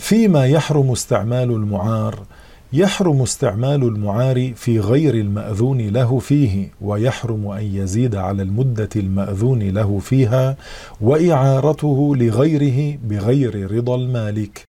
فيما يحرم استعمال المعار: يحرم استعمال المعار في غير المأذون له فيه، ويحرم أن يزيد على المدة المأذون له فيها، وإعارته لغيره بغير رضا المالك.